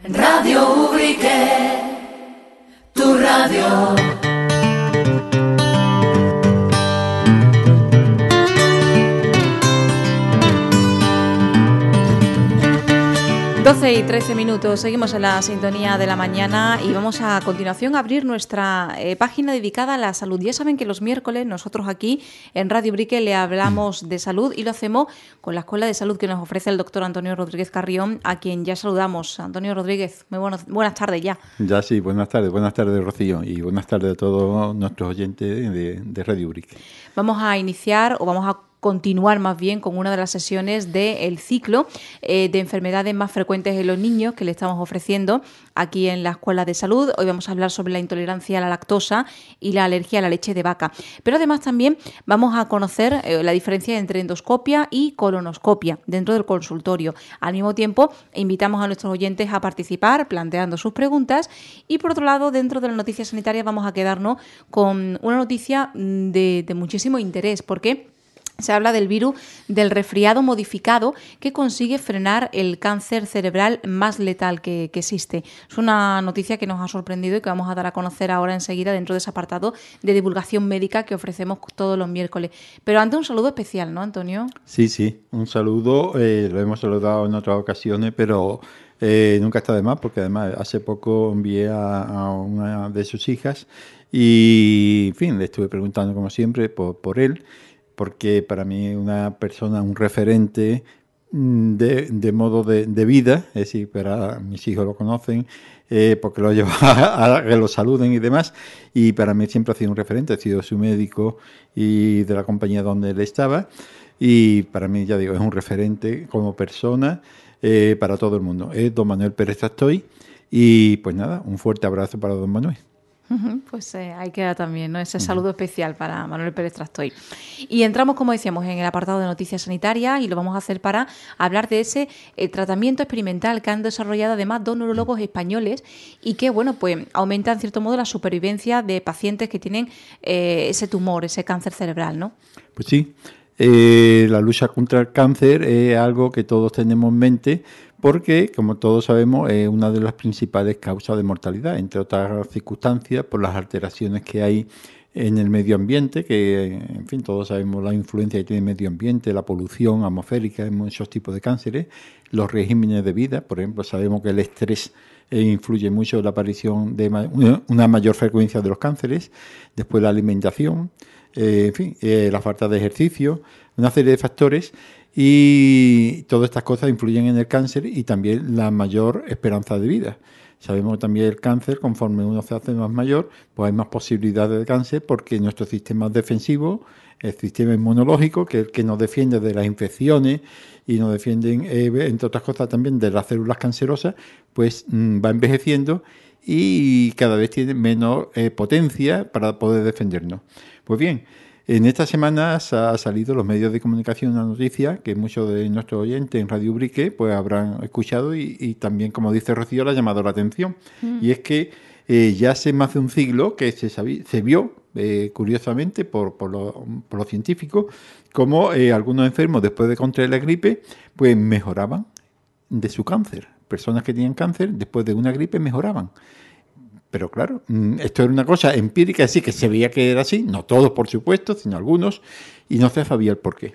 Radio Ubrique, tu radio. 12:13, seguimos en la sintonía de la mañana y vamos a continuación a abrir nuestra página dedicada a la salud. Ya saben que los miércoles nosotros aquí en Radio Ubrique le hablamos de salud y lo hacemos con la Escuela de Salud que nos ofrece el doctor Antonio Rodríguez Carrión, a quien ya saludamos. Antonio Rodríguez, muy buenas tardes ya. Ya sí, buenas tardes Rocío, y buenas tardes a todos nuestros oyentes de Radio Ubrique. Vamos a iniciar o vamos a continuar más bien con una de las sesiones del ciclo de enfermedades más frecuentes en los niños que le estamos ofreciendo aquí en la Escuela de Salud. Hoy vamos a hablar sobre la intolerancia a la lactosa y la alergia a la leche de vaca. Pero además también vamos a conocer la diferencia entre endoscopia y colonoscopia dentro del consultorio. Al mismo tiempo, invitamos a nuestros oyentes a participar planteando sus preguntas y, por otro lado, dentro de las noticias sanitarias vamos a quedarnos con una noticia de muchísimo interés, porque se habla del virus del resfriado modificado que consigue frenar el cáncer cerebral más letal que existe. Es una noticia que nos ha sorprendido y que vamos a dar a conocer ahora enseguida dentro de ese apartado de divulgación médica que ofrecemos todos los miércoles. Pero antes un saludo especial, ¿no, Antonio? Sí, un saludo. Lo hemos saludado en otras ocasiones, pero nunca está de más, porque además hace poco envié a una de sus hijas y, en fin, le estuve preguntando como siempre por él, porque para mí es una persona, un referente de modo de vida, es decir, para mis hijos lo conocen, porque lo llevo a que lo saluden y demás, y para mí siempre ha sido un referente, he sido su médico y de la compañía donde él estaba, y para mí, ya digo, es un referente como persona para todo el mundo. Es don Manuel Pérez Trastoy, y pues nada, un fuerte abrazo para don Manuel. Pues ahí queda también, ¿no?, ese saludo especial para Manuel Pérez Trastoy. Y entramos, como decíamos, en el apartado de noticias sanitarias y lo vamos a hacer para hablar de ese tratamiento experimental que han desarrollado además dos neurólogos españoles y que, bueno, pues aumenta en cierto modo la supervivencia de pacientes que tienen ese tumor, ese cáncer cerebral, ¿no? Pues sí. La lucha contra el cáncer es algo que todos tenemos en mente porque, como todos sabemos, es una de las principales causas de mortalidad, entre otras circunstancias, por las alteraciones que hay en el medio ambiente, que, en fin, todos sabemos la influencia que tiene el medio ambiente, la polución atmosférica en muchos tipos de cánceres, los regímenes de vida, por ejemplo, sabemos que el estrés influye mucho en la aparición de una mayor frecuencia de los cánceres, después la alimentación, en fin, la falta de ejercicio, una serie de factores, y todas estas cosas influyen en el cáncer y también la mayor esperanza de vida. Sabemos que también el cáncer, conforme uno se hace más mayor, pues hay más posibilidades de cáncer porque nuestro sistema defensivo, el sistema inmunológico, que es el que nos defiende de las infecciones y nos defiende, entre otras cosas, también de las células cancerosas, pues va envejeciendo y cada vez tiene menos potencia para poder defendernos. Pues bien, en estas semanas ha salido los medios de comunicación una noticia que muchos de nuestros oyentes en Radio Ubrique pues habrán escuchado y también, como dice Rocío, le ha llamado la atención. Y es que ya hace más de un siglo que se vio, curiosamente, por los científicos, como algunos enfermos, después de contraer la gripe, pues mejoraban de su cáncer. Personas que tenían cáncer, después de una gripe, mejoraban. Pero claro, esto era una cosa empírica, es decir, que se veía que era así, no todos, por supuesto, sino algunos, y no se sabía el porqué.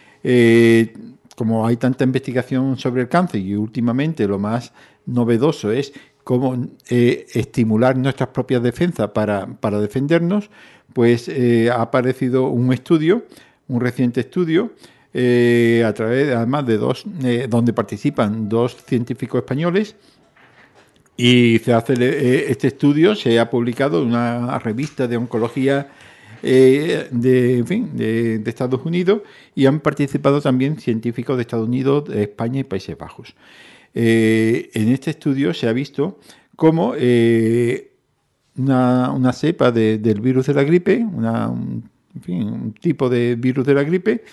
Como hay tanta investigación sobre el cáncer y últimamente lo más novedoso es cómo estimular nuestras propias defensas para defendernos, pues ha aparecido un reciente estudio, a través, además de donde participan dos científicos españoles. Y se hace este estudio, se ha publicado en una revista de oncología de Estados Unidos, y han participado también científicos de Estados Unidos, de España y Países Bajos. En este estudio se ha visto cómo una cepa del virus de la gripe, un tipo de virus de la gripe,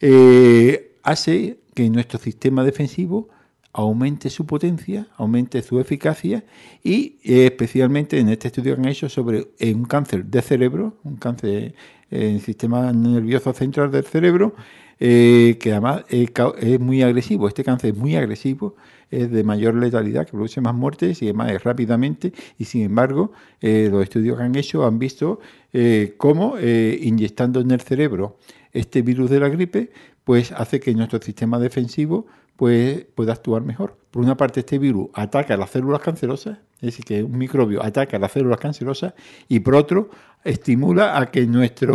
hace que nuestro sistema defensivo aumente su potencia, aumente su eficacia, y especialmente en este estudio que han hecho sobre un cáncer de cerebro, un cáncer en el sistema nervioso central del cerebro, que además es muy agresivo. Este cáncer es muy agresivo, es de mayor letalidad, que produce más muertes y además es rápidamente, y sin embargo los estudios que han hecho han visto cómo inyectando en el cerebro este virus de la gripe pues hace que nuestro sistema defensivo pues pueda actuar mejor. Por una parte, este virus ataca a las células cancerosas, es decir, que un microbio ataca a las células cancerosas, y por otro, estimula a que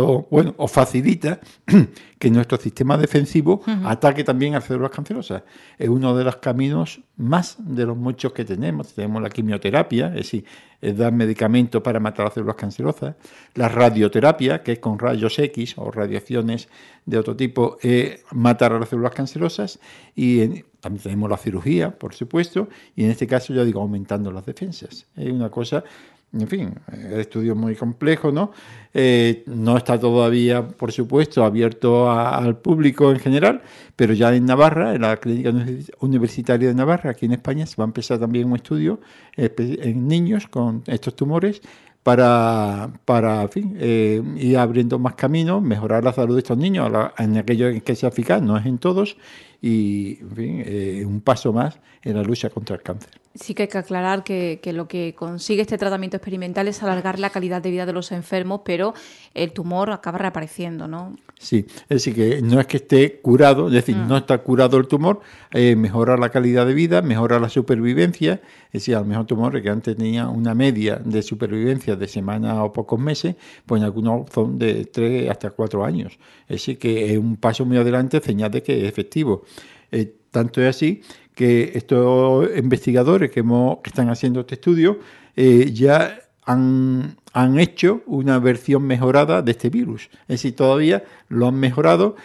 o facilita que nuestro sistema defensivo ataque también a las células cancerosas. Es uno de los caminos más de los muchos que tenemos. Tenemos la quimioterapia, es decir, es dar medicamentos para matar las células cancerosas, la radioterapia, que es con rayos X o radiaciones de otro tipo, matar a las células cancerosas, y también tenemos la cirugía, por supuesto, y en este caso, ya digo, aumentando las defensas. Es una cosa, en fin, el estudio es muy complejo, ¿no? No está todavía, por supuesto, abierto al público en general, pero ya en Navarra, en la Clínica Universitaria de Navarra, aquí en España, se va a empezar también un estudio en niños con estos tumores para en fin, ir abriendo más caminos, mejorar la salud de estos niños en aquello en que sea eficaz, no es en todos, y en fin, un paso más en la lucha contra el cáncer. Sí que hay que aclarar que lo que consigue este tratamiento experimental es alargar la calidad de vida de los enfermos, pero el tumor acaba reapareciendo, ¿no? Sí, es decir, que no es que esté curado, es decir, no está curado el tumor, mejora la calidad de vida, mejora la supervivencia, es decir, a lo mejor tumores que antes tenían una media de supervivencia de semanas o pocos meses, pues en algunos son de 3 hasta 4 años. Es decir, que es un paso muy adelante, señal de que es efectivo. Tanto es así que estos investigadores que están haciendo este estudio ya han hecho una versión mejorada de este virus. Es decir, todavía lo han mejorado,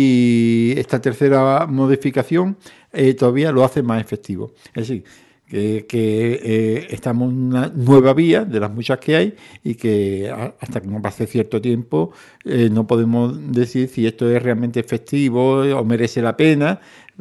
y esta tercera modificación todavía lo hace más efectivo. Es decir, que estamos en una nueva vía de las muchas que hay, y que hasta que no pase cierto tiempo no podemos decir si esto es realmente efectivo o merece la pena,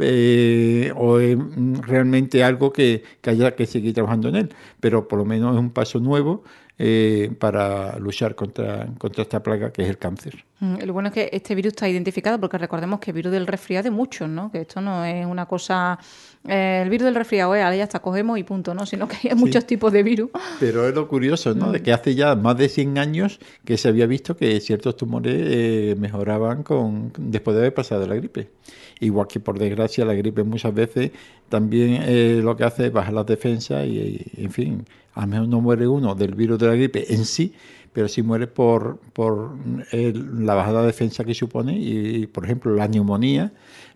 o es realmente algo que haya que seguir trabajando en él, pero por lo menos es un paso nuevo para luchar contra esta plaga que es el cáncer. Lo bueno es que este virus está identificado, porque recordemos que el virus del resfriado es de muchos, ¿no? Que esto no es una cosa... el virus del resfriado, ahora ya está, cogemos y punto, ¿no? Sino que hay muchos tipos de virus. Pero es lo curioso, ¿no? De que hace ya más de 100 años que se había visto que ciertos tumores mejoraban después de haber pasado la gripe. Igual que, por desgracia, la gripe muchas veces también lo que hace es bajar las defensas y, en fin, a lo mejor no muere uno del virus de la gripe en sí, pero sí muere por la bajada de defensa que supone. Y, por ejemplo, la neumonía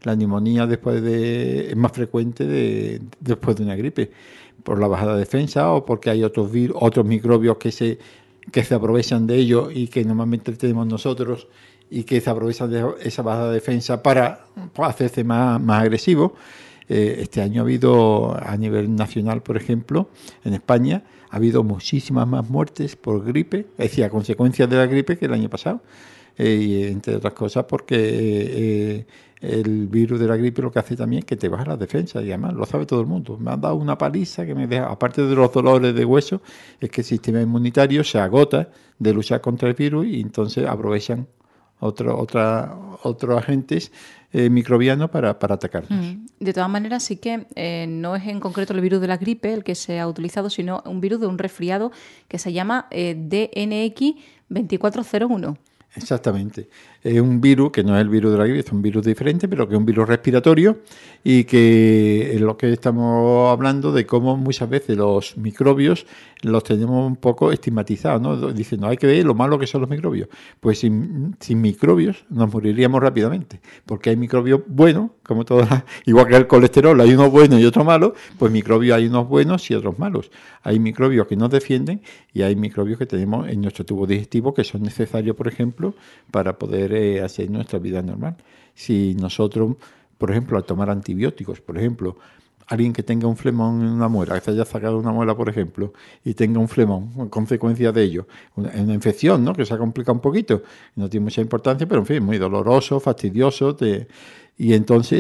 es más frecuente después de una gripe, por la bajada de defensa, o porque hay otros microbios que se aprovechan de ello y que normalmente tenemos nosotros, y que se aprovechan de esa bajada de defensa para hacerse más agresivo. Este año ha habido, a nivel nacional, por ejemplo, en España, ha habido muchísimas más muertes por gripe, es decir, a consecuencia de la gripe, que el año pasado. Y entre otras cosas porque el virus de la gripe lo que hace también es que te baja las defensas, y además lo sabe todo el mundo. Me han dado una paliza que me deja, aparte de los dolores de hueso, es que el sistema inmunitario se agota de luchar contra el virus, y entonces aprovechan otros agentes microbianos para atacarnos. De todas maneras, sí que no es en concreto el virus de la gripe el que se ha utilizado, sino un virus de un resfriado que se llama DNX 2401. Exactamente. Es un virus que no es el virus de la gripe, es un virus diferente, pero que es un virus respiratorio, y que es lo que estamos hablando de cómo muchas veces los microbios los tenemos un poco estigmatizados, ¿no? Dicen, no, hay que ver lo malo que son los microbios. Pues sin microbios nos moriríamos rápidamente, porque hay microbios buenos, como todas, igual que el colesterol, hay unos buenos y otros malos, pues microbios hay unos buenos y otros malos. Hay microbios que nos defienden, y hay microbios que tenemos en nuestro tubo digestivo que son necesarios, por ejemplo, para poder hacer nuestra vida normal. Si nosotros, por ejemplo, al tomar antibióticos, por ejemplo, alguien que tenga un flemón en una muela, que se haya sacado una muela, por ejemplo, y tenga un flemón, en consecuencia de ello, una infección, ¿no?, que se ha complicado un poquito, no tiene mucha importancia, pero en fin, muy doloroso, fastidioso, y entonces,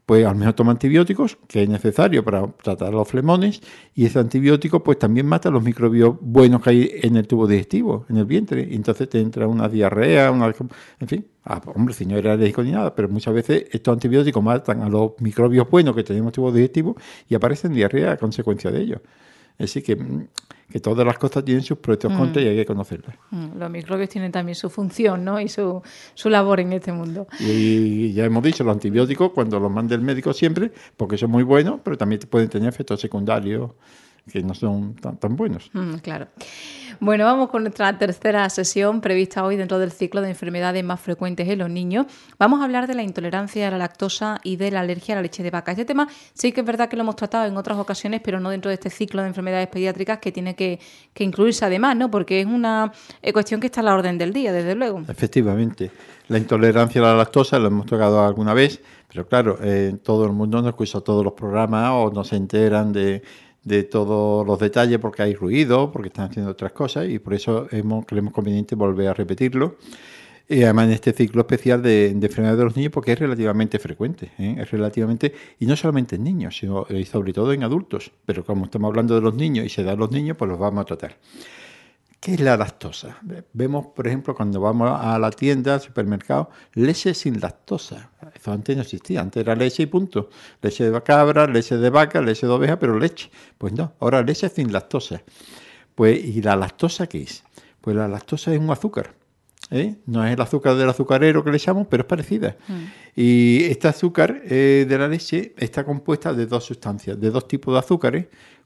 pues al menos toma antibióticos, que es necesario para tratar los flemones, y ese antibiótico pues también mata los microbios buenos que hay en el tubo digestivo, en el vientre, y entonces te entra una diarrea, en fin, hombre, si no era alérgico ni nada, pero muchas veces estos antibióticos matan a los microbios buenos que tenemos en el tubo digestivo y aparecen diarrea a consecuencia de ello. Así que todas las cosas tienen sus pros y sus contras y hay que conocerlas. Los microbios tienen también su función, ¿no? Y su labor en este mundo. Y ya hemos dicho, los antibióticos, cuando los manda el médico siempre, porque son muy buenos, pero también pueden tener efectos secundarios que no son tan buenos. Claro. Bueno, vamos con nuestra tercera sesión prevista hoy dentro del ciclo de enfermedades más frecuentes en los niños. Vamos a hablar de la intolerancia a la lactosa y de la alergia a la leche de vaca. Este tema sí que es verdad que lo hemos tratado en otras ocasiones, pero no dentro de este ciclo de enfermedades pediátricas que tiene que incluirse además, ¿no? Porque es una cuestión que está a la orden del día, desde luego. Efectivamente. La intolerancia a la lactosa lo hemos tocado alguna vez, pero claro, todo el mundo no escucha todos los programas o no se enteran de todos los detalles porque hay ruido, porque están haciendo otras cosas y por eso creemos conveniente volver a repetirlo. Además en este ciclo especial de enfermedades de los niños porque es relativamente frecuente, es relativamente, y no solamente en niños, sino sobre todo en adultos, pero como estamos hablando de los niños y se da a los niños, pues los vamos a tratar. ¿Qué es la lactosa? Vemos, por ejemplo, cuando vamos a la tienda, al supermercado, leche sin lactosa. Eso antes no existía, antes era leche y punto. Leche de cabra, leche de vaca, leche de oveja, pero leche. Pues no, ahora leche sin lactosa. Pues, ¿y la lactosa qué es? Pues la lactosa es un azúcar. No es el azúcar del azucarero que le echamos, pero es parecida. Y este azúcar de la leche está compuesta de dos sustancias, de dos tipos de azúcares,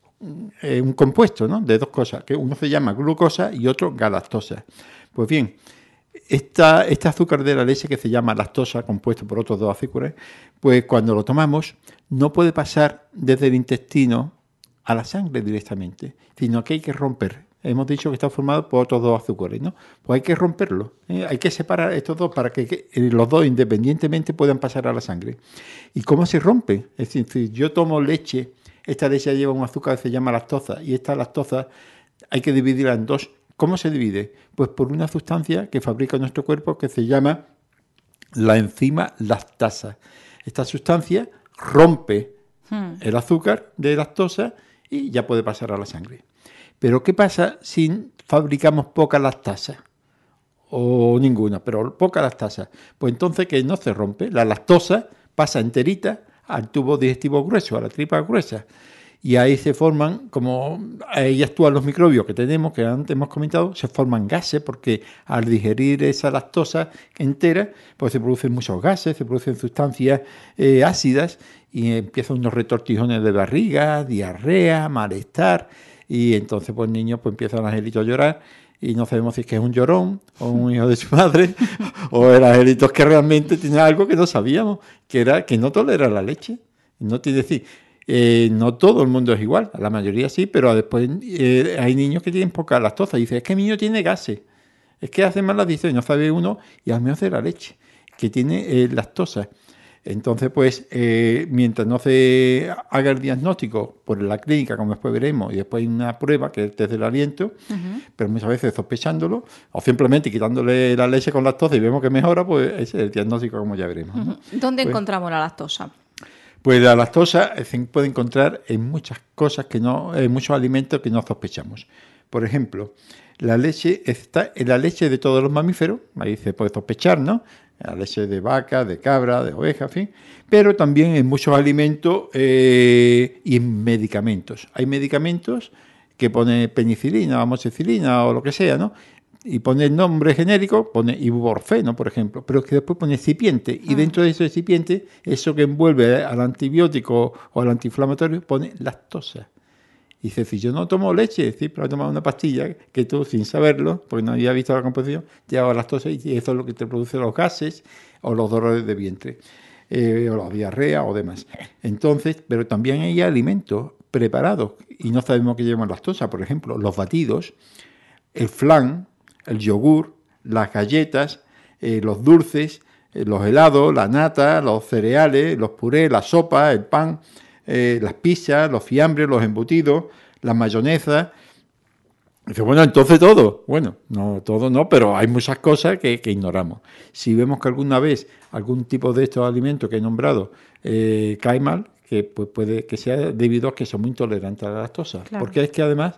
un compuesto, ¿no? De dos cosas, que uno se llama glucosa y otro galactosa. Pues bien, este azúcar de la leche que se llama lactosa, compuesto por otros dos azúcares, pues cuando lo tomamos no puede pasar desde el intestino a la sangre directamente, sino que hay que romper. Hemos dicho que está formado por otros dos azúcares, ¿no? Pues hay que romperlo, hay que separar estos dos para que los dos independientemente puedan pasar a la sangre. ¿Y cómo se rompe? Es decir, si yo tomo leche, esta leche lleva un azúcar que se llama lactosa y esta lactosa hay que dividirla en dos. ¿Cómo se divide? Pues por una sustancia que fabrica nuestro cuerpo que se llama la enzima lactasa. Esta sustancia rompe el azúcar de lactosa y ya puede pasar a la sangre. Pero ¿qué pasa si fabricamos poca lactasa? O ninguna, pero poca lactasa. Pues entonces que no se rompe, la lactosa pasa enterita al tubo digestivo grueso, a la tripa gruesa. Y ahí se forman, como ahí actúan los microbios que tenemos, que antes hemos comentado, se forman gases, porque al digerir esa lactosa entera, pues se producen muchos gases, se producen sustancias ácidas y empiezan unos retortijones de barriga, diarrea, malestar, y entonces pues niños pues empiezan los angelitos a llorar y no sabemos si es que es un llorón o un hijo de su madre o el angelito es que realmente tiene algo que no sabíamos, que era que no tolera la leche. No tiene decir, no todo el mundo es igual, la mayoría sí, pero después hay niños que tienen poca lactosa y dicen, es que mi niño tiene gases, es que hace mal la digestión y no sabe uno y al menos de la leche, que tiene lactosa. Entonces, pues, mientras no se haga el diagnóstico por la clínica, como después veremos, y después hay una prueba, que es el test del aliento, pero muchas veces sospechándolo, o simplemente quitándole la leche con lactosa y vemos que mejora, pues ese es el diagnóstico, como ya veremos, ¿no? ¿Dónde encontramos la lactosa? Pues la lactosa se puede encontrar en muchas cosas en muchos alimentos que no sospechamos. Por ejemplo, la leche está en la leche de todos los mamíferos, ahí se puede sospechar, ¿no? La leche de vaca, de cabra, de oveja, en fin, pero también en muchos alimentos y en medicamentos. Hay medicamentos que pone penicilina, amoxicilina o lo que sea, ¿no? Y pone el nombre genérico, pone ibuprofeno, por ejemplo, pero que después pone excipiente, y dentro de ese excipiente, eso que envuelve al antibiótico o al antiinflamatorio, pone lactosa. Y dice, si yo no tomo leche, ¿sí? Pero he tomado una pastilla que tú, sin saberlo, porque no había visto la composición, llevaba lactosa y eso es lo que te produce los gases o los dolores de vientre, o la diarrea o demás. Entonces, pero también hay alimentos preparados y no sabemos que llevan lactosa. Por ejemplo, los batidos, el flan, el yogur, las galletas, los dulces, los helados, la nata, los cereales, los purés, la sopa, el pan, las pizzas, los fiambres, los embutidos, la mayonesa, Dice, bueno, entonces todo. Bueno, no, todo no, pero hay muchas cosas que ignoramos. Si vemos que alguna vez algún tipo de estos alimentos que he nombrado cae mal, que pues puede que sea debido a que somos intolerantes a la lactosa. Claro. Porque es que además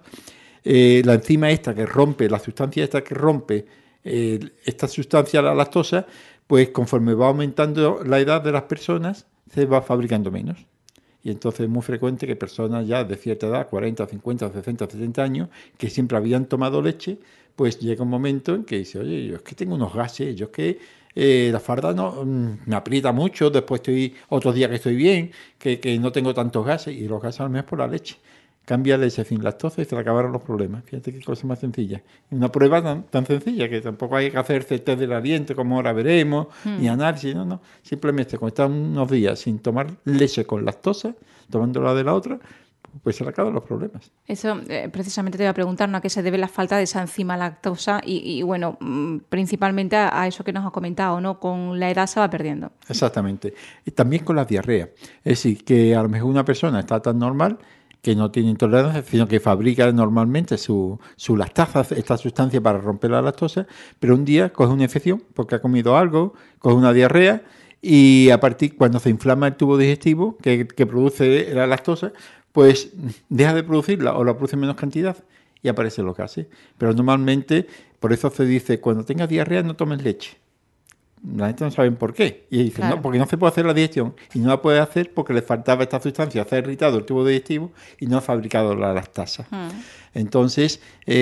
la enzima esta que rompe, la sustancia esta que rompe esta sustancia, la lactosa, pues conforme va aumentando la edad de las personas, se va fabricando menos. Y entonces es muy frecuente que personas ya de cierta edad, 40, 50, 60, 70 años, que siempre habían tomado leche, pues llega un momento en que dice, oye, yo es que tengo unos gases, yo es que la farda no, me aprieta mucho, después estoy otros días que estoy bien, que no tengo tantos gases, y los gases al menos por la leche. Cambia leche sin lactosa y se le acabaron los problemas. Fíjate qué cosa más sencilla. Una prueba tan sencilla que tampoco hay que hacerse test del aliento, como ahora veremos, ni análisis, no. Simplemente cuando están unos días sin tomar leche con lactosa, tomándola de la otra, pues se le acaban los problemas. Eso precisamente te iba a preguntar, ¿no? ¿A qué se debe la falta de esa enzima lactosa? Y bueno, principalmente a eso que nos has comentado, ¿no? Con la edad se va perdiendo. Exactamente. Y también con la diarrea. Es decir, que a lo mejor una persona está tan normal que no tiene intolerancia, sino que fabrica normalmente su lactasa, esta sustancia para romper la lactosa, pero un día coge una infección porque ha comido algo, coge una diarrea y a partir cuando se inflama el tubo digestivo que produce la lactosa, pues deja de producirla o la produce en menos cantidad y aparecen los gases. Pero normalmente, por eso se dice, cuando tengas diarrea no tomes leche. La gente no sabe por qué. Y dicen, Claro. no, porque no se puede hacer la digestión. Y no la puede hacer porque le faltaba esta sustancia, se ha irritado el tubo digestivo y no ha fabricado la lactasa. Entonces,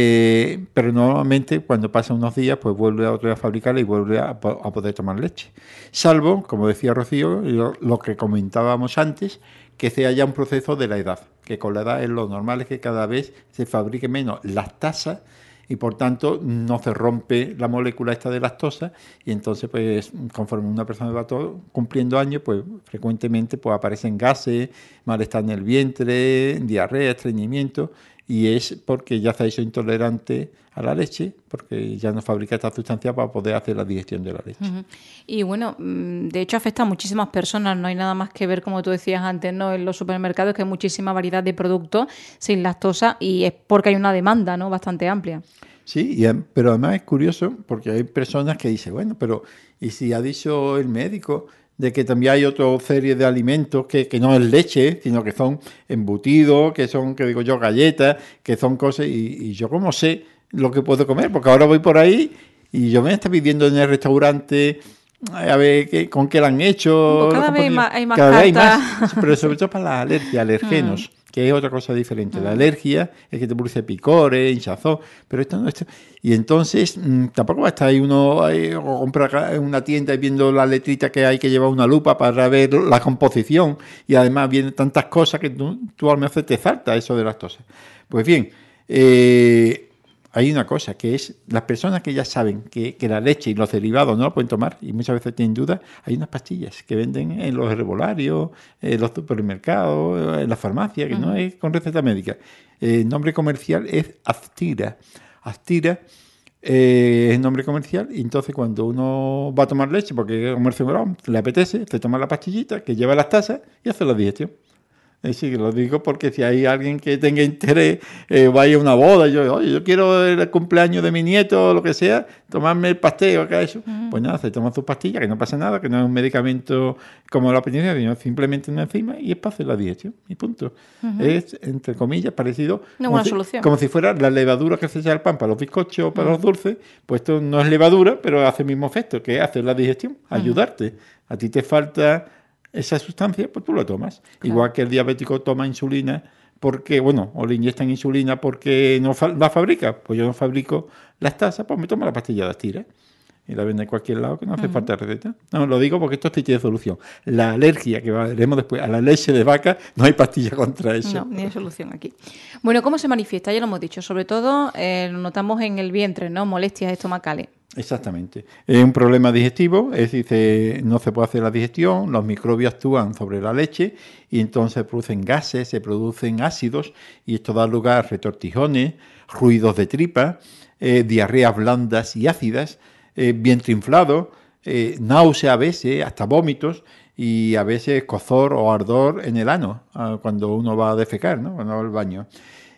pero normalmente cuando pasan unos días, pues vuelve otra vez a fabricarla y vuelve a poder tomar leche. Salvo, como decía Rocío, lo que comentábamos antes, que sea ya un proceso de la edad. Que con la edad es lo normal es que cada vez se fabrique menos lactasa y por tanto no se rompe la molécula esta de lactosa y entonces pues conforme una persona va cumpliendo años pues frecuentemente pues aparecen gases, malestar en el vientre, diarrea, estreñimiento y es porque ya se ha hecho intolerante a la leche porque ya no fabrica esta sustancia para poder hacer la digestión de la leche. Uh-huh. Y bueno, de hecho afecta a muchísimas personas, no hay nada más que ver, como tú decías antes, ¿no? En los supermercados que hay muchísima variedad de productos sin lactosa y es porque hay una demanda, ¿no? Bastante amplia. Sí, pero además es curioso porque hay personas que dicen, bueno, pero ¿y si ha dicho el médico de que también hay otra serie de alimentos que no es leche, sino que son embutidos, que son, que digo yo, galletas, que son cosas, y yo como sé lo que puedo comer? Porque ahora voy por ahí y yo me estoy pidiendo en el restaurante a ver con qué lo han hecho. Pues cada vez hay más cada vez cartas. hay más, pero sobre todo para las alergias, alergenos. Que es otra cosa diferente. La alergia es que te produce picores, hinchazón, pero esto no. Y entonces tampoco va a estar ahí uno o comprar en una tienda y viendo la letrita que hay que llevar una lupa para ver la composición y además vienen tantas cosas que tú a lo mejor te salta eso de las cosas. Pues bien, hay una cosa que es las personas que ya saben que la leche y los derivados no la pueden tomar y muchas veces tienen dudas, hay unas pastillas que venden en los herbolarios, en los supermercados, en las farmacias, que no es con receta médica. El nombre comercial es Aztira. Aztira es el nombre comercial y entonces cuando uno va a tomar leche porque comerse un gramo, le apetece, se toma la pastillita que lleva las tazas y hace la digestión. Sí, lo digo porque si hay alguien que tenga interés, vaya a una boda, yo quiero el cumpleaños de mi nieto o lo que sea, tomarme el pastel o acá eso. Pues nada, se toma sus pastillas, que no pasa nada, que no es un medicamento como la apetiencia, sino simplemente una enzima y es para hacer la digestión y punto. Es, entre comillas, parecido Una buena solución. como si fuera la levadura que se echa al pan para los bizcochos o para los dulces, pues esto no es levadura, pero hace el mismo efecto, que es hacer la digestión, ayudarte. A ti te falta esa sustancia, pues tú la tomas. Claro. Igual que el diabético toma insulina porque, o le inyectan insulina porque no la fabrica. Pues yo no fabrico las tazas, pues me tomo la pastilla de Aztira. Y la venden en cualquier lado, que no hace falta receta. No, lo digo porque esto sí tiene solución. La alergia, que veremos después, a la leche de vaca, no hay pastilla contra eso. No, ni hay solución aquí. Bueno, ¿cómo se manifiesta? Ya lo hemos dicho. Sobre todo lo notamos en el vientre, ¿no? Molestias estomacales. Exactamente. Es un problema digestivo, es decir, no se puede hacer la digestión, los microbios actúan sobre la leche y entonces producen gases, se producen ácidos y esto da lugar a retortijones, ruidos de tripa, diarreas blandas y ácidas, vientre inflado, náusea a veces, hasta vómitos y a veces escozor o ardor en el ano cuando uno va a defecar, ¿no? Cuando va al baño.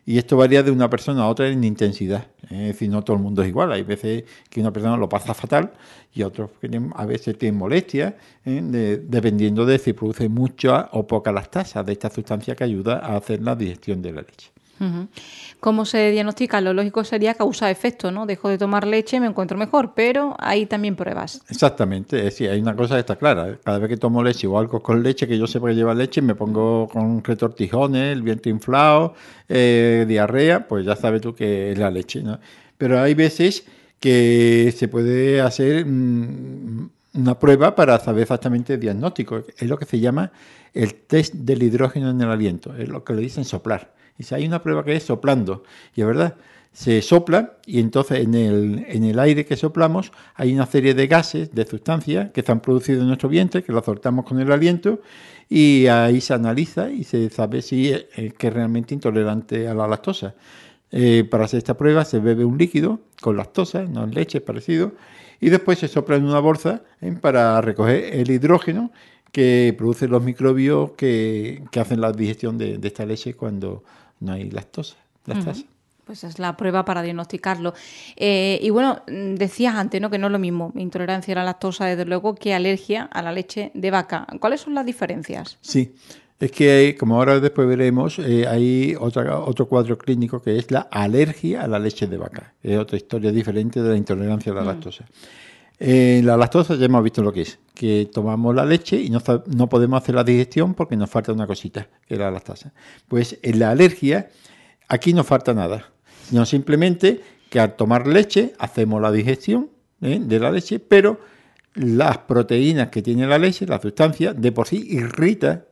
Y esto varía de una persona a otra en intensidad. Es decir, no todo el mundo es igual. Hay veces que una persona lo pasa fatal y otros que a veces tienen molestias, dependiendo de si produce mucha o poca lactasa de esta sustancia que ayuda a hacer la digestión de la leche. Uh-huh. ¿Cómo se diagnostica? Lo lógico sería causa-efecto, ¿no? Dejo de tomar leche, me encuentro mejor, pero hay también pruebas. Exactamente, es decir, hay una cosa que está clara. Cada vez que tomo leche o algo con leche, que yo sepa que lleva leche, me pongo con retortijones, el vientre inflado, diarrea, pues ya sabes tú que es la leche, ¿no? Pero hay veces que se puede hacer una prueba para saber exactamente el diagnóstico. Es lo que se llama el test del hidrógeno en el aliento, es lo que le dicen soplar. Y si hay una prueba que es soplando, y es verdad, se sopla y entonces en el aire que soplamos hay una serie de gases, de sustancias que se han producido en nuestro vientre, que lo soltamos con el aliento y ahí se analiza y se sabe si es que es realmente intolerante a la lactosa. Para hacer esta prueba se bebe un líquido con lactosa, no es leche, es parecido, y después se sopla en una bolsa para recoger el hidrógeno que producen los microbios que hacen la digestión de esta leche cuando no hay lactasa. Uh-huh. Pues es la prueba para diagnosticarlo. Y bueno, decías antes, ¿no?, que no es lo mismo intolerancia a la lactosa, desde luego, que alergia a la leche de vaca. ¿Cuáles son las diferencias? Sí, es que hay, como ahora después veremos, hay otro cuadro clínico que es la alergia a la leche de vaca. Es otra historia diferente de la intolerancia a la lactosa. La lactosa ya hemos visto lo que es, que tomamos la leche y no podemos hacer la digestión porque nos falta una cosita, que es la lactasa. Pues en la alergia, aquí no falta nada, sino simplemente que al tomar leche hacemos la digestión de la leche, pero las proteínas que tiene la leche, la sustancia, de por sí irrita,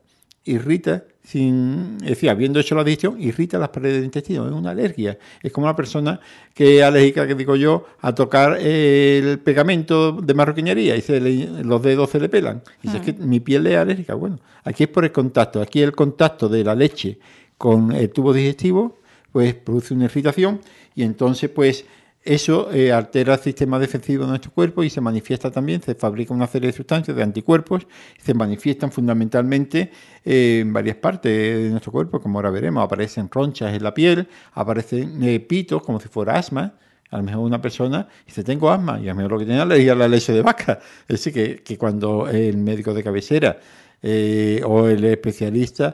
es decir, habiendo hecho la digestión, irrita las paredes del intestino, es una alergia. Es como una persona que es alérgica, que digo yo, a tocar el pegamento de marroquinería y los dedos se le pelan. Y dice, es que mi piel es alérgica. Bueno, aquí es por el contacto. Aquí el contacto de la leche con el tubo digestivo, pues produce una irritación y entonces, pues, eso altera el sistema defensivo de nuestro cuerpo y se manifiesta también, se fabrica una serie de sustancias, de anticuerpos, se manifiestan fundamentalmente en varias partes de nuestro cuerpo, como ahora veremos, aparecen ronchas en la piel, aparecen pitos como si fuera asma. A lo mejor una persona dice, tengo asma, y a lo mejor lo que tiene es la leche de vaca. Es decir, que cuando el médico de cabecera o el especialista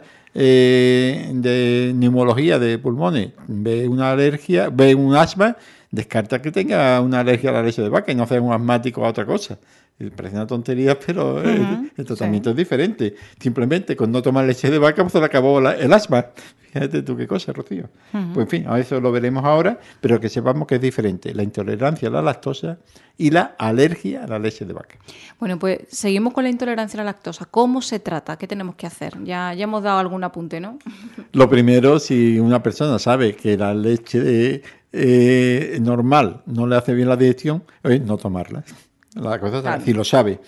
de neumología de pulmones ve una alergia, ve un asma, descarta que tenga una alergia a la leche de vaca y no sea un asmático a otra cosa. Parece una tontería, pero el tratamiento es diferente. Simplemente con no tomar leche de vaca pues se le acabó el asma. Fíjate tú qué cosa, Rocío. Pues en fin, a eso lo veremos ahora, pero que sepamos que es diferente la intolerancia a la lactosa y la alergia a la leche de vaca. Bueno, pues seguimos con la intolerancia a la lactosa. ¿Cómo se trata? ¿Qué tenemos que hacer? Ya hemos dado algún apunte, ¿no? Lo primero, si una persona sabe que la leche normal no le hace bien la digestión, no tomarla. La cosa es si lo sabe.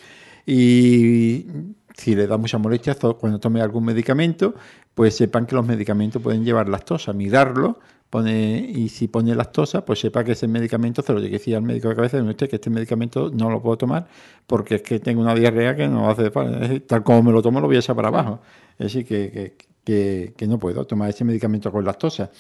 Y si le da mucha molestia cuando tome algún medicamento, pues sepan que los medicamentos pueden llevar lactosa. Mirarlo, y si pone lactosa, pues sepa que ese medicamento se lo tiene que decir al médico de cabeza, que este medicamento no lo puedo tomar porque es que tengo una diarrea que no hace tal como me lo tomo lo voy a echar para abajo. Es decir, que no puedo tomar ese medicamento con lactosa.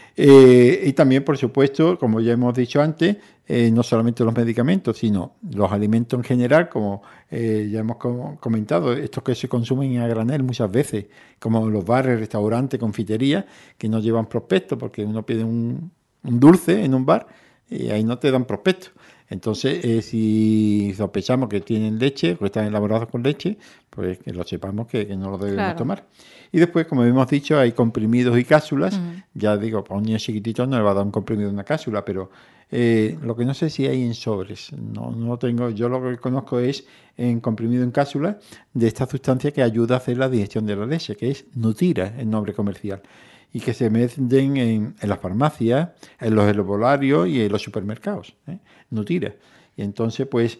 Y también, por supuesto, como ya hemos dicho antes, no solamente los medicamentos, sino los alimentos en general, como ya hemos comentado, estos que se consumen a granel muchas veces, como los bares, restaurantes, confiterías, que no llevan prospecto, porque uno pide un dulce en un bar y ahí no te dan prospecto. Entonces, si sospechamos que tienen leche o que están elaborados con leche, pues que lo sepamos que no lo debemos tomar. Y después, como hemos dicho, hay comprimidos y cápsulas. Ya digo, para un niño chiquitito no le va a dar un comprimido en una cápsula, pero lo que no sé si hay en sobres. No tengo. Yo lo que conozco es en comprimido en cápsula de esta sustancia que ayuda a hacer la digestión de la leche, que es Nutira, el nombre comercial. Y que se venden en las farmacias, en los herbolarios y en los supermercados. Nutira. Y entonces, pues,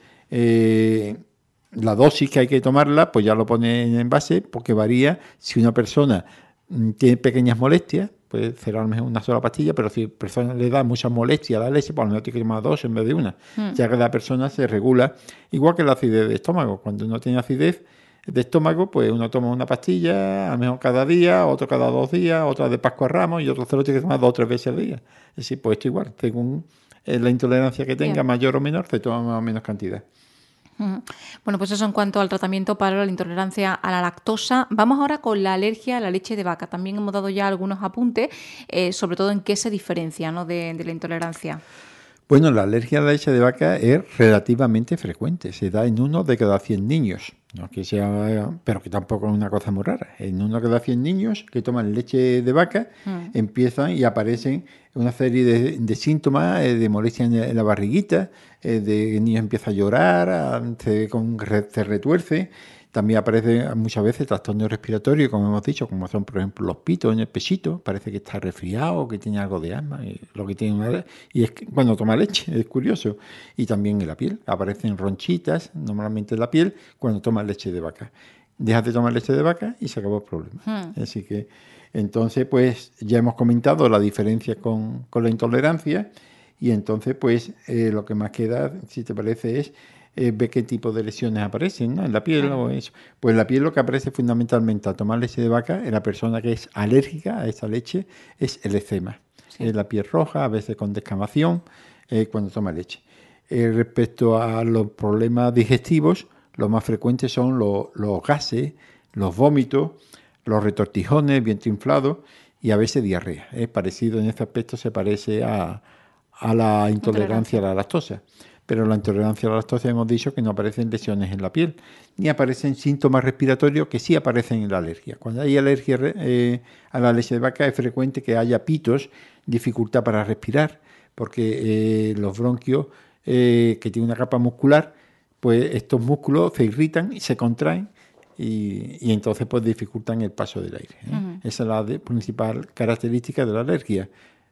la dosis que hay que tomarla, pues ya lo pone en envase, porque varía. Si una persona tiene pequeñas molestias, puede ser a lo mejor una sola pastilla, pero si a la persona le da mucha molestia a la leche, pues a lo mejor tiene que tomar dos en vez de una. Ya que la persona se regula, igual que la acidez de estómago. Cuando uno tiene acidez, de estómago, pues uno toma una pastilla, a lo mejor cada día, otro cada 2 días, otra de Pascua a Ramos y otro se lo tiene que tomar 2 o 3 veces al día. Es decir, pues esto igual, según la intolerancia que tenga, mayor o menor, se toma más o menos cantidad. Bueno, pues eso en cuanto al tratamiento para la intolerancia a la lactosa. Vamos ahora con la alergia a la leche de vaca. También hemos dado ya algunos apuntes, sobre todo en qué se diferencia, ¿no?, de la intolerancia. Bueno, la alergia a la leche de vaca es relativamente frecuente. Se da en 1 de cada 100 niños. No que sea, pero que tampoco es una cosa muy rara. En 1 de cada 100 niños que toman leche de vaca empiezan y aparecen una serie de síntomas de molestia en la barriguita, de el niño empieza a llorar, se retuerce. También aparece muchas veces trastornos respiratorios, como hemos dicho, como son, por ejemplo, los pitos en el pechito. Parece que está resfriado, que tiene algo de asma, y es que cuando toma leche, es curioso. Y también en la piel, aparecen ronchitas, normalmente en la piel, cuando toma leche de vaca. Dejas de tomar leche de vaca y se acabó el problema. Así que, entonces, pues, ya hemos comentado la diferencia con la intolerancia, y entonces, pues, lo que más queda, si te parece, es ver qué tipo de lesiones aparecen, ¿no?, en la piel. O eso. Pues en la piel lo que aparece fundamentalmente al tomar leche de vaca en la persona que es alérgica a esa leche es el eczema. Sí. La piel roja, a veces con descamación, cuando toma leche. Respecto a los problemas digestivos, los más frecuentes son los gases, los vómitos, los retortijones, vientre inflado y a veces diarrea. Es parecido en este aspecto, se parece a la intolerancia a la lactosa. Pero la intolerancia a la lactosa hemos dicho que no aparecen lesiones en la piel, ni aparecen síntomas respiratorios que sí aparecen en la alergia. Cuando hay alergia a la leche de vaca es frecuente que haya pitos, dificultad para respirar, porque los bronquios, que tienen una capa muscular, pues estos músculos se irritan y se contraen y entonces pues dificultan el paso del aire. Esa es la principal característica de la alergia.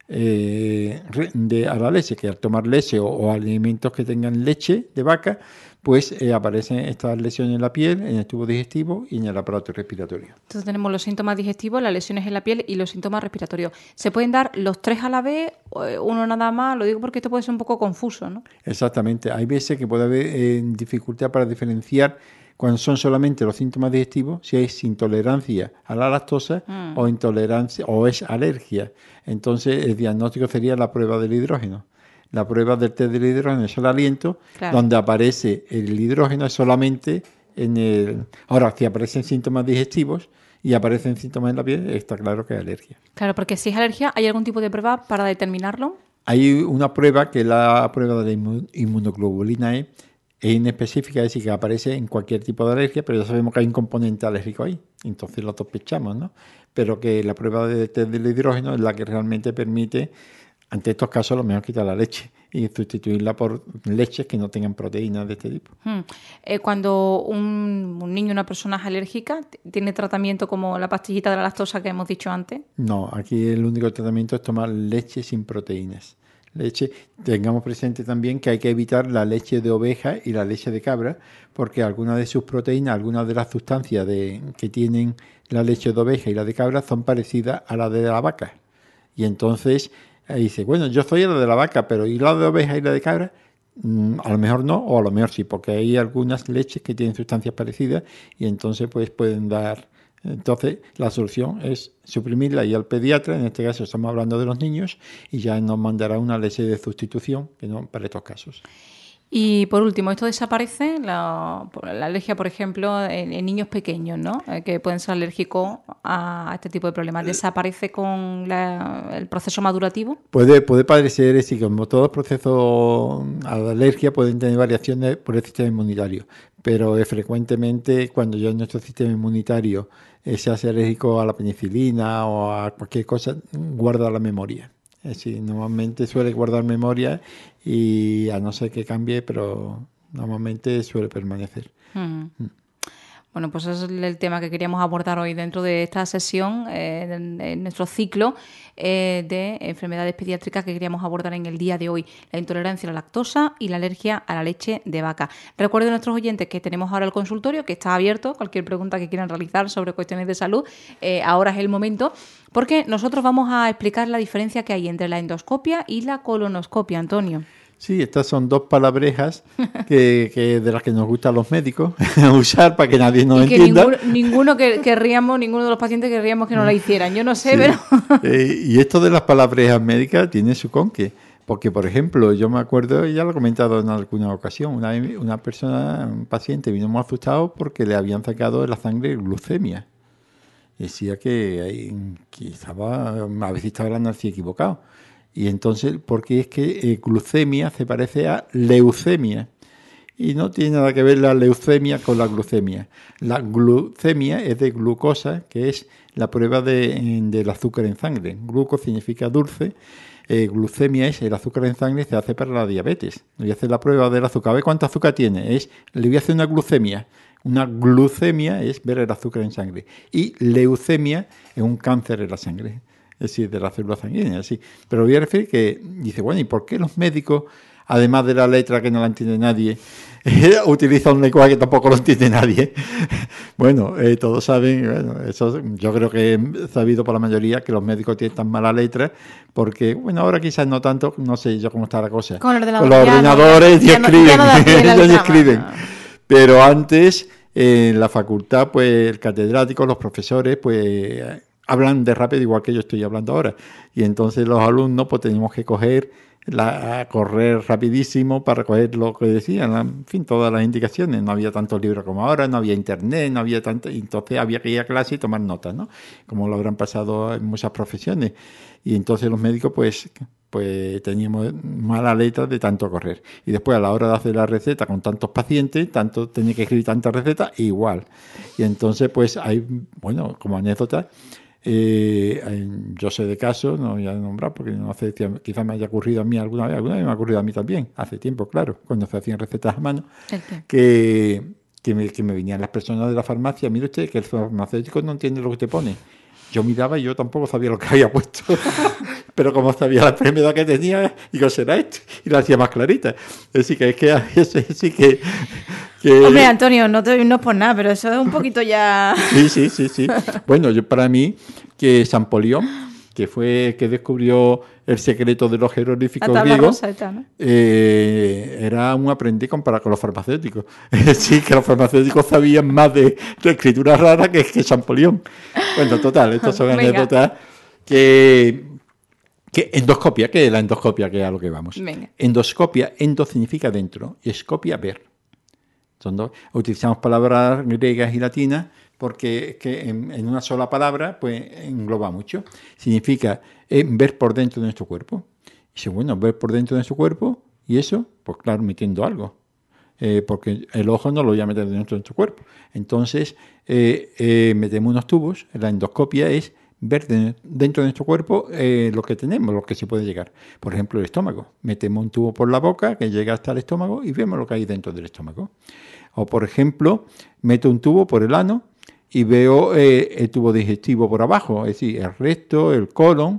A la leche, que al tomar leche o alimentos que tengan leche de vaca, pues aparecen estas lesiones en la piel, en el tubo digestivo y en el aparato respiratorio. Entonces tenemos los síntomas digestivos, las lesiones en la piel y los síntomas respiratorios. ¿Se pueden dar los 3 a la vez, uno nada más? Lo digo porque esto puede ser un poco confuso, ¿no? Exactamente. Hay veces que puede haber dificultad para diferenciar cuando son solamente los síntomas digestivos, si es intolerancia a la lactosa o intolerancia o es alergia. Entonces el diagnóstico sería la prueba del hidrógeno. La prueba del test del hidrógeno es el aliento, claro, donde aparece el hidrógeno solamente en el... Ahora, si aparecen síntomas digestivos y aparecen síntomas en la piel, está claro que es alergia. Claro, porque si es alergia, ¿hay algún tipo de prueba para determinarlo? Hay una prueba que es la prueba de la inmunoglobulina E, es inespecífica, es decir, que aparece en cualquier tipo de alergia, pero ya sabemos que hay un componente alérgico ahí, entonces lo sospechamos, ¿no? Pero que la prueba de test del hidrógeno es la que realmente permite, ante estos casos, a lo mejor quitar la leche y sustituirla por leches que no tengan proteínas de este tipo. Cuando un niño, una persona es alérgica, ¿tiene tratamiento como la pastillita de la lactosa que hemos dicho antes? No, aquí el único tratamiento es tomar leche sin proteínas. Leche, tengamos presente también que hay que evitar la leche de oveja y la leche de cabra, porque algunas de sus proteínas, algunas de las sustancias que tienen la leche de oveja y la de cabra son parecidas a la de la vaca. Y entonces ahí dice, bueno, yo soy la de la vaca, pero ¿y la de oveja y la de cabra? A lo mejor no, o a lo mejor sí, porque hay algunas leches que tienen sustancias parecidas y entonces pues pueden dar... Entonces, la solución es suprimirla y al pediatra, en este caso estamos hablando de los niños, y ya nos mandará una leche de sustitución que no para estos casos. Y por último, esto desaparece, la alergia, por ejemplo, en niños pequeños, ¿no? Que pueden ser alérgicos a este tipo de problemas. ¿Desaparece con el proceso madurativo? Puede parecer, es decir, como todos los procesos a la alergia pueden tener variaciones por el sistema inmunitario, pero frecuentemente cuando ya nuestro sistema inmunitario se hace alérgico a la penicilina o a cualquier cosa, guarda la memoria. Es decir, normalmente suele guardar memoria y a no ser que cambie, pero normalmente suele permanecer. Bueno, pues ese es el tema que queríamos abordar hoy dentro de esta sesión, en nuestro ciclo de enfermedades pediátricas que queríamos abordar en el día de hoy. La intolerancia a la lactosa y la alergia a la leche de vaca. Recuerden a nuestros oyentes que tenemos ahora el consultorio, que está abierto. Cualquier pregunta que quieran realizar sobre cuestiones de salud, ahora es el momento, porque nosotros vamos a explicar la diferencia que hay entre la endoscopia y la colonoscopia, Antonio. Sí, estas son dos palabrejas que de las que nos gustan los médicos usar para que nadie nos y que entienda. ninguno de los pacientes querríamos que nos la hicieran. Yo no sé, Sí. pero... Y esto de las palabrejas médicas tiene su conque. Porque, por ejemplo, yo me acuerdo, ya lo he comentado en alguna ocasión, una persona, un paciente, vino muy asustado porque le habían sacado de la sangre glucemia. Decía que estaba, a veces estaba hablando así equivocado. Y entonces, porque es que glucemia se parece a leucemia. Y no tiene nada que ver la leucemia con la glucemia. La glucemia es de glucosa, que es la prueba del azúcar en sangre. Gluco significa dulce. Glucemia es el azúcar en sangre, se hace para la diabetes. Le voy a hacer la prueba del azúcar. A ver cuánto azúcar tiene. Le voy a hacer una glucemia. Una glucemia es ver el azúcar en sangre. Y leucemia es un cáncer en la sangre. Es decir, de la célula sanguínea. Así. Pero voy a referir que dice, bueno, ¿y por qué los médicos, además de la letra que no la entiende nadie, utilizan un lenguaje que tampoco lo entiende nadie? Bueno, todos saben, bueno, eso yo creo que he sabido por la mayoría que los médicos tienen tan mala letra porque, bueno, ahora quizás no tanto, no sé yo cómo está la cosa. Con los ordenadores ya escriben. escriben. Pero antes, en la facultad, pues el catedrático, los profesores, pues hablan de rápido igual que yo estoy hablando ahora. Y entonces los alumnos, pues teníamos que correr rapidísimo para coger lo que decían, en fin, todas las indicaciones. No había tantos libros como ahora, no había internet, no había tanto, entonces había que ir a clase y tomar notas, ¿no? Como lo habrán pasado en muchas profesiones. Y entonces los médicos, pues teníamos mala letra de tanto correr. Y después a la hora de hacer la receta con tantos pacientes, tenía que escribir tantas recetas, igual. Y entonces, pues hay, bueno, como anécdota, yo sé de casos, no voy a nombrar porque no sé, quizás me haya ocurrido a mí alguna vez me ha ocurrido a mí también, hace tiempo, claro, cuando se hacían recetas a mano, que me venían las personas de la farmacia, mire usted que el farmacéutico no entiende lo que usted pone. Yo miraba y yo tampoco sabía lo que había puesto, pero como sabía la enfermedad que tenía, digo, será esto, y la hacía más clarita. Así que es que a veces sí que... Hombre, Antonio, no es por nada, pero eso es un poquito ya... Sí. Bueno, para mí, que Champollion, que fue que descubrió el secreto de los jeroglíficos griegos, ¿no? Era un aprendiz comparado con los farmacéuticos. Sí, que los farmacéuticos sabían más de escritura rara que Champollion. Bueno, total, estas son anécdotas que endoscopia, que es la endoscopia, que es a lo que vamos. Venga. Endoscopia, endo significa dentro, y escopia, ver. Utilizamos palabras griegas y latinas porque es que en una sola palabra pues engloba mucho. Significa ver por dentro de nuestro cuerpo. Y dice, bueno, ver por dentro de nuestro cuerpo, y eso, pues claro, metiendo algo. Porque el ojo no lo voy a meter dentro de nuestro cuerpo. Entonces, metemos unos tubos. La endoscopia es ver dentro de nuestro cuerpo lo que tenemos, lo que se puede llegar. Por ejemplo, el estómago. Metemos un tubo por la boca que llega hasta el estómago y vemos lo que hay dentro del estómago. O, por ejemplo, meto un tubo por el ano y veo el tubo digestivo por abajo, es decir, el recto, el colon.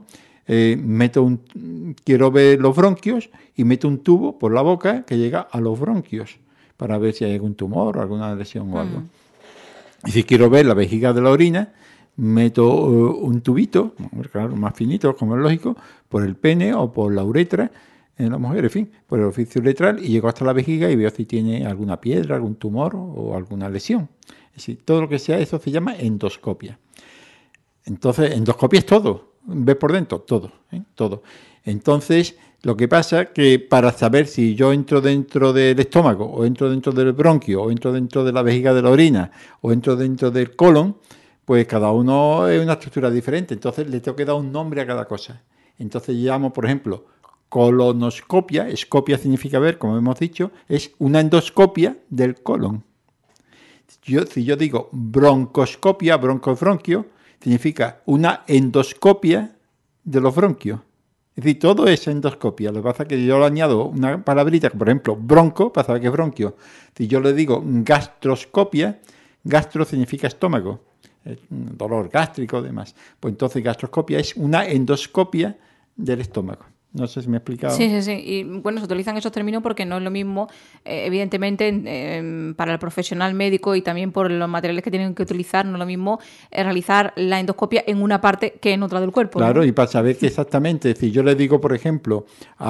Quiero ver los bronquios y meto un tubo por la boca que llega a los bronquios para ver si hay algún tumor o alguna lesión o algo. Y si quiero ver la vejiga de la orina, meto un tubito, claro, más finito, como es lógico, por el pene o por la uretra en la mujer, en fin, por el orificio uretral, y llego hasta la vejiga y veo si tiene alguna piedra, algún tumor o alguna lesión. Es decir, todo lo que sea, eso se llama endoscopia. Entonces, endoscopia es todo, ver por dentro, todo, todo. Entonces, lo que pasa es que para saber si yo entro dentro del estómago, o entro dentro del bronquio, o entro dentro de la vejiga de la orina, o entro dentro del colon, pues cada uno es una estructura diferente. Entonces, le tengo que dar un nombre a cada cosa. Entonces, llamo, por ejemplo, colonoscopia. Escopia significa ver, como hemos dicho, es una endoscopia del colon. Si yo digo broncoscopia, bronquio, significa una endoscopia de los bronquios. Es decir, todo es endoscopia. Lo que pasa es que yo le añado una palabrita, por ejemplo, bronco, para saber que es bronquio. Si yo le digo gastroscopia, gastro significa estómago, dolor gástrico y demás. Pues entonces gastroscopia es una endoscopia del estómago. No sé si me he explicado. Sí. Y bueno, se utilizan esos términos porque no es lo mismo, evidentemente, para el profesional médico y también por los materiales que tienen que utilizar, no es lo mismo realizar la endoscopia en una parte que en otra del cuerpo. Claro, ¿no? y para saber que exactamente, es decir, yo le digo, por ejemplo,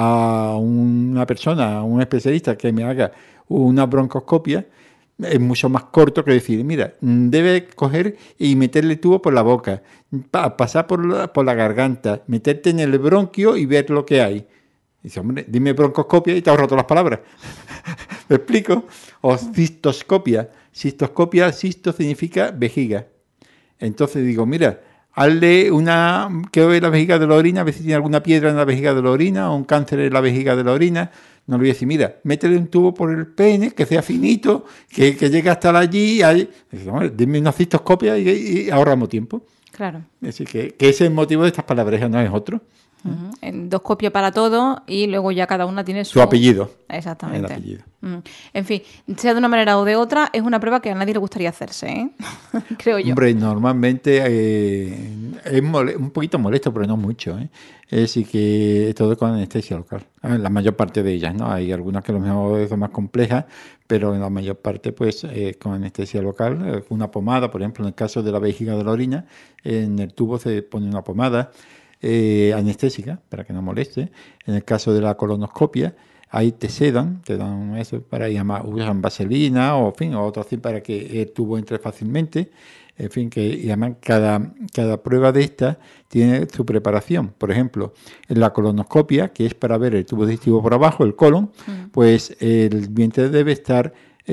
a una persona, a un especialista que me haga una broncoscopia, es mucho más corto que decir, mira, debe coger y meterle el tubo por la boca, pasar por la garganta, meterte en el bronquio y ver lo que hay. Dice, hombre, dime broncoscopia y te ahorro todas las palabras. ¿Me explico? O cistoscopia. Cistoscopia, cisto significa vejiga. Entonces digo, mira, hazle que ve la vejiga de la orina, a ver si tiene alguna piedra en la vejiga de la orina o un cáncer en la vejiga de la orina. No le voy a decir, mira, métele un tubo por el pene, que sea finito, que llegue hasta allí. Dime una cistoscopia y ahorramos tiempo. Claro. Así que ese es el motivo de estas palabras, no es otro. Endoscopia para todo y luego ya cada una tiene Su apellido. Exactamente. El apellido. En fin, sea de una manera o de otra, es una prueba que a nadie le gustaría hacerse, ¿eh? Creo yo. Hombre, normalmente es un poquito molesto, pero no mucho, ¿eh? Es decir, que todo con anestesia local. La mayor parte de ellas, ¿no? Hay algunas que a lo mejor son más complejas, pero en la mayor parte, pues, con anestesia local. Una pomada, por ejemplo, en el caso de la vejiga de la orina, en el tubo se pone una pomada anestésica para que no moleste. En el caso de la colonoscopia, ahí te dan eso para usan vaselina o en fin, o otro así para que el tubo entre fácilmente. En fin, y además cada prueba de estas tiene su preparación. Por ejemplo, en la colonoscopia, que es para ver el tubo digestivo por abajo, el colon, pues el vientre debe estar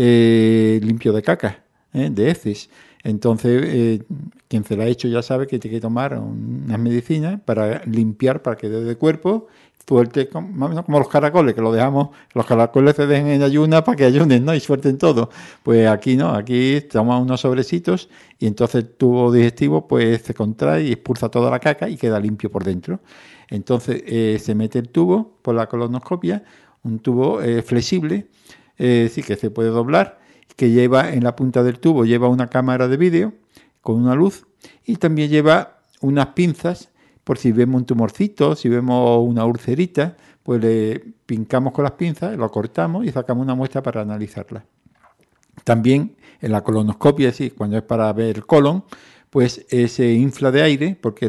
limpio de caca, de heces. Entonces, quien se la ha hecho ya sabe que tiene que tomar unas medicinas para limpiar, para que dé de cuerpo, suelte como los caracoles, que los caracoles se dejan en ayuna para que ayunen, ¿no? Y suelten todo. Pues aquí no, aquí toman unos sobrecitos y entonces el tubo digestivo pues se contrae y expulsa toda la caca y queda limpio por dentro. Entonces se mete el tubo por la colonoscopia, un tubo flexible, sí que se puede doblar, que lleva en la punta del tubo, lleva una cámara de vídeo con una luz y también lleva unas pinzas por si vemos un tumorcito, si vemos una ulcerita, pues le pincamos con las pinzas, lo cortamos y sacamos una muestra para analizarla. También en la colonoscopia, sí, cuando es para ver el colon, pues se infla de aire porque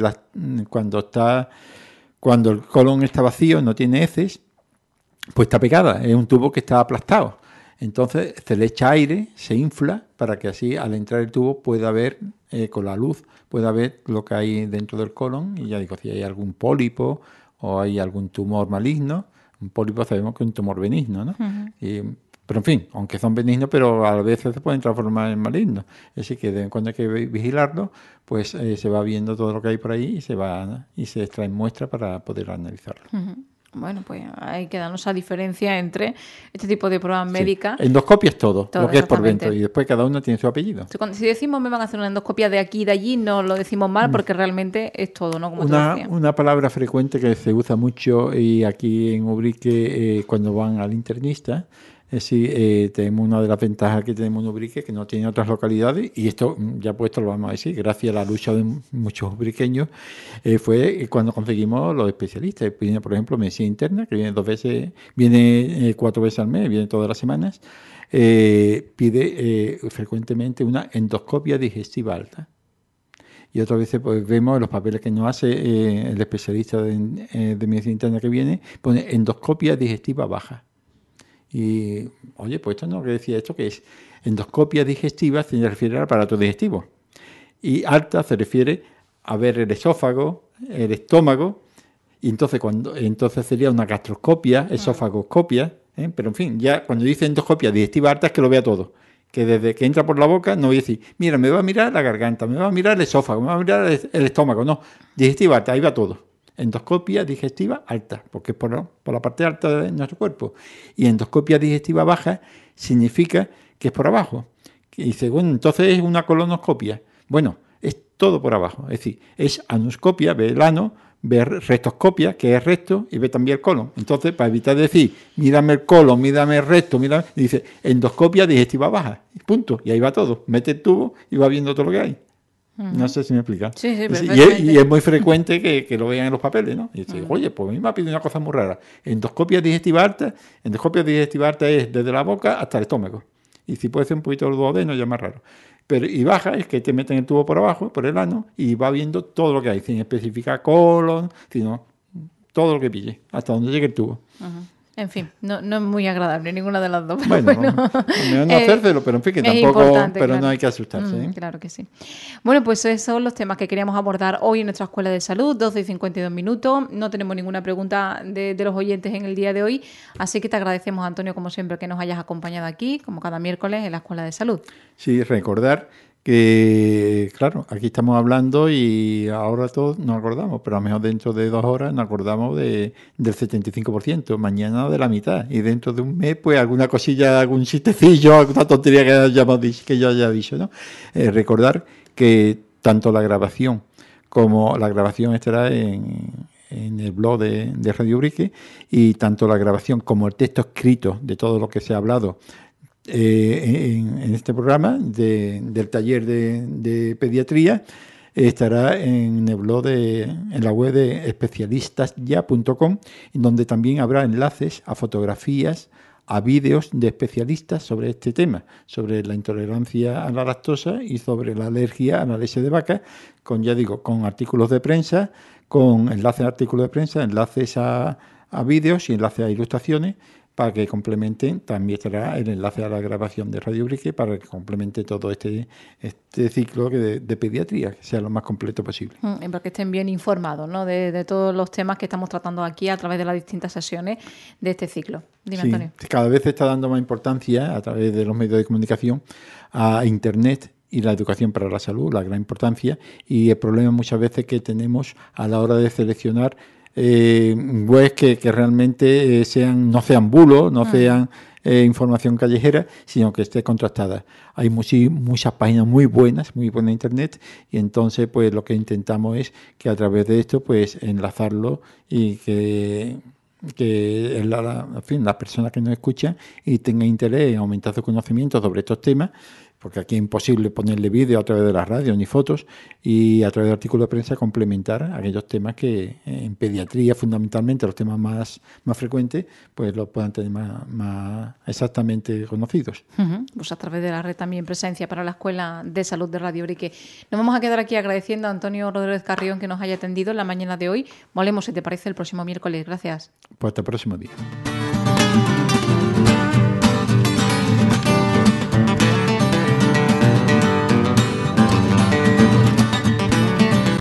cuando el colon está vacío, no tiene heces, pues está pegada, es un tubo que está aplastado. Entonces se le echa aire, se infla, para que así al entrar el tubo pueda ver, con la luz, pueda ver lo que hay dentro del colon. Y ya digo, si hay algún pólipo o hay algún tumor maligno. Un pólipo sabemos que es un tumor benigno, ¿no? Pero en fin, aunque son benignos, pero a veces se pueden transformar en malignos. Así que de vez en cuando hay que vigilarlo, pues se va viendo todo lo que hay por ahí y se extraen muestras para poder analizarlo. Bueno, pues hay que darnos esa diferencia entre este tipo de pruebas médicas. Endoscopia es todo lo que es por dentro y después cada uno tiene su apellido. Si decimos me van a hacer una endoscopia de aquí y de allí, no lo decimos mal porque realmente es todo, ¿no? Como una palabra frecuente que se usa mucho y aquí en Ubrique cuando van al internista. Tenemos una de las ventajas que tenemos en Ubrique que no tiene otras localidades, y esto ya puesto lo vamos a decir, gracias a la lucha de muchos ubriqueños, fue cuando conseguimos los especialistas. Viene, por ejemplo, medicina interna, que viene 4 veces al mes, viene todas las semanas, pide frecuentemente una endoscopia digestiva alta. Y otras veces pues vemos los papeles que nos hace el especialista de medicina interna que viene, pone endoscopia digestiva baja. Y, oye, pues esto no que decía esto, que es endoscopia digestiva, se refiere al aparato digestivo. Y alta se refiere a ver el esófago, el estómago, y entonces sería una gastroscopia, esofagoscopia, pero en fin, ya cuando dice endoscopia digestiva alta es que lo vea todo. Que desde que entra por la boca no voy a decir, mira, me va a mirar la garganta, me va a mirar el esófago, me va a mirar el estómago, no, digestiva alta, ahí va todo. Endoscopia digestiva alta, porque es por la parte alta de nuestro cuerpo. Y endoscopia digestiva baja significa que es por abajo. Y según entonces es una colonoscopia. Bueno, es todo por abajo. Es decir, es anoscopia, ve el ano, ve rectoscopia, que es recto, y ve también el colon. Entonces, para evitar decir, mírame el colon, mírame el recto, dice endoscopia digestiva baja. Punto. Y ahí va todo. Mete el tubo y va viendo todo lo que hay. No sé si me explica. Sí, Y perfectamente. es muy frecuente que lo vean en los papeles, ¿no? Y dice, oye, pues a mí me ha pedido una cosa muy rara. Endoscopia digestiva alta es desde la boca hasta el estómago. Y si puede ser un poquito el duodeno, ya es más raro. Pero, y baja es que te meten el tubo por abajo, por el ano, y va viendo todo lo que hay, sin especificar colon, sino todo lo que pille, hasta donde llegue el tubo. En fin, no es muy agradable ninguna de las dos. Pero Bueno, bueno, mejor no hacérselo, pero en fin, que es tampoco, importante, pero claro. no hay que asustarse. ¿eh? Claro que sí. Bueno, pues esos son los temas que queríamos abordar hoy en nuestra Escuela de Salud, 12 y 52 minutos. No tenemos ninguna pregunta de los oyentes en el día de hoy, así que te agradecemos, Antonio, como siempre, que nos hayas acompañado aquí, como cada miércoles, en la Escuela de Salud. Sí, recordar que, claro, aquí estamos hablando y ahora todos nos acordamos, pero a lo mejor dentro de 2 horas nos acordamos del 75%, mañana de la mitad, y dentro de un mes, pues alguna cosilla, algún chistecillo, alguna tontería que yo haya dicho, ¿no? Recordar que tanto la grabación como la grabación estará en el blog de Radio Ubrique, y tanto la grabación como el texto escrito de todo lo que se ha hablado en este programa del taller de pediatría estará en el blog en la web de especialistasya.com, en donde también habrá enlaces a fotografías, a vídeos de especialistas sobre este tema, sobre la intolerancia a la lactosa y sobre la alergia a la leche de vaca, con, ya digo, con artículos de prensa, con enlaces a artículos de prensa, enlaces a vídeos y enlaces a ilustraciones, para que complementen. También estará el enlace a la grabación de Radio Ubrique para que complemente todo este ciclo de pediatría, que sea lo más completo posible. Para que estén bien informados, ¿no? de todos los temas que estamos tratando aquí a través de las distintas sesiones de este ciclo. Dime, Sí, Antonio. cada vez se está dando más importancia a través de los medios de comunicación a Internet y la educación para la salud, la gran importancia, y el problema muchas veces que tenemos a la hora de seleccionar webs que realmente no sean bulos, no sean información callejera, sino que esté contrastada. Hay muchas páginas muy buenas en Internet, y entonces pues lo que intentamos es que a través de esto pues enlazarlo y que en fin, las personas que nos escuchan y tengan interés en aumentar su conocimiento sobre estos temas, porque aquí es imposible ponerle vídeo a través de la radio ni fotos, y a través de artículos de prensa complementar aquellos temas que en pediatría fundamentalmente, los temas más frecuentes, pues los puedan tener más exactamente conocidos. Pues a través de la red también presencia para la Escuela de Salud de Radio Ubrique. Nos vamos a quedar aquí agradeciendo a Antonio Rodríguez Carrión que nos haya atendido en la mañana de hoy. Volvemos, si te parece, el próximo miércoles. Gracias. Pues hasta el próximo día.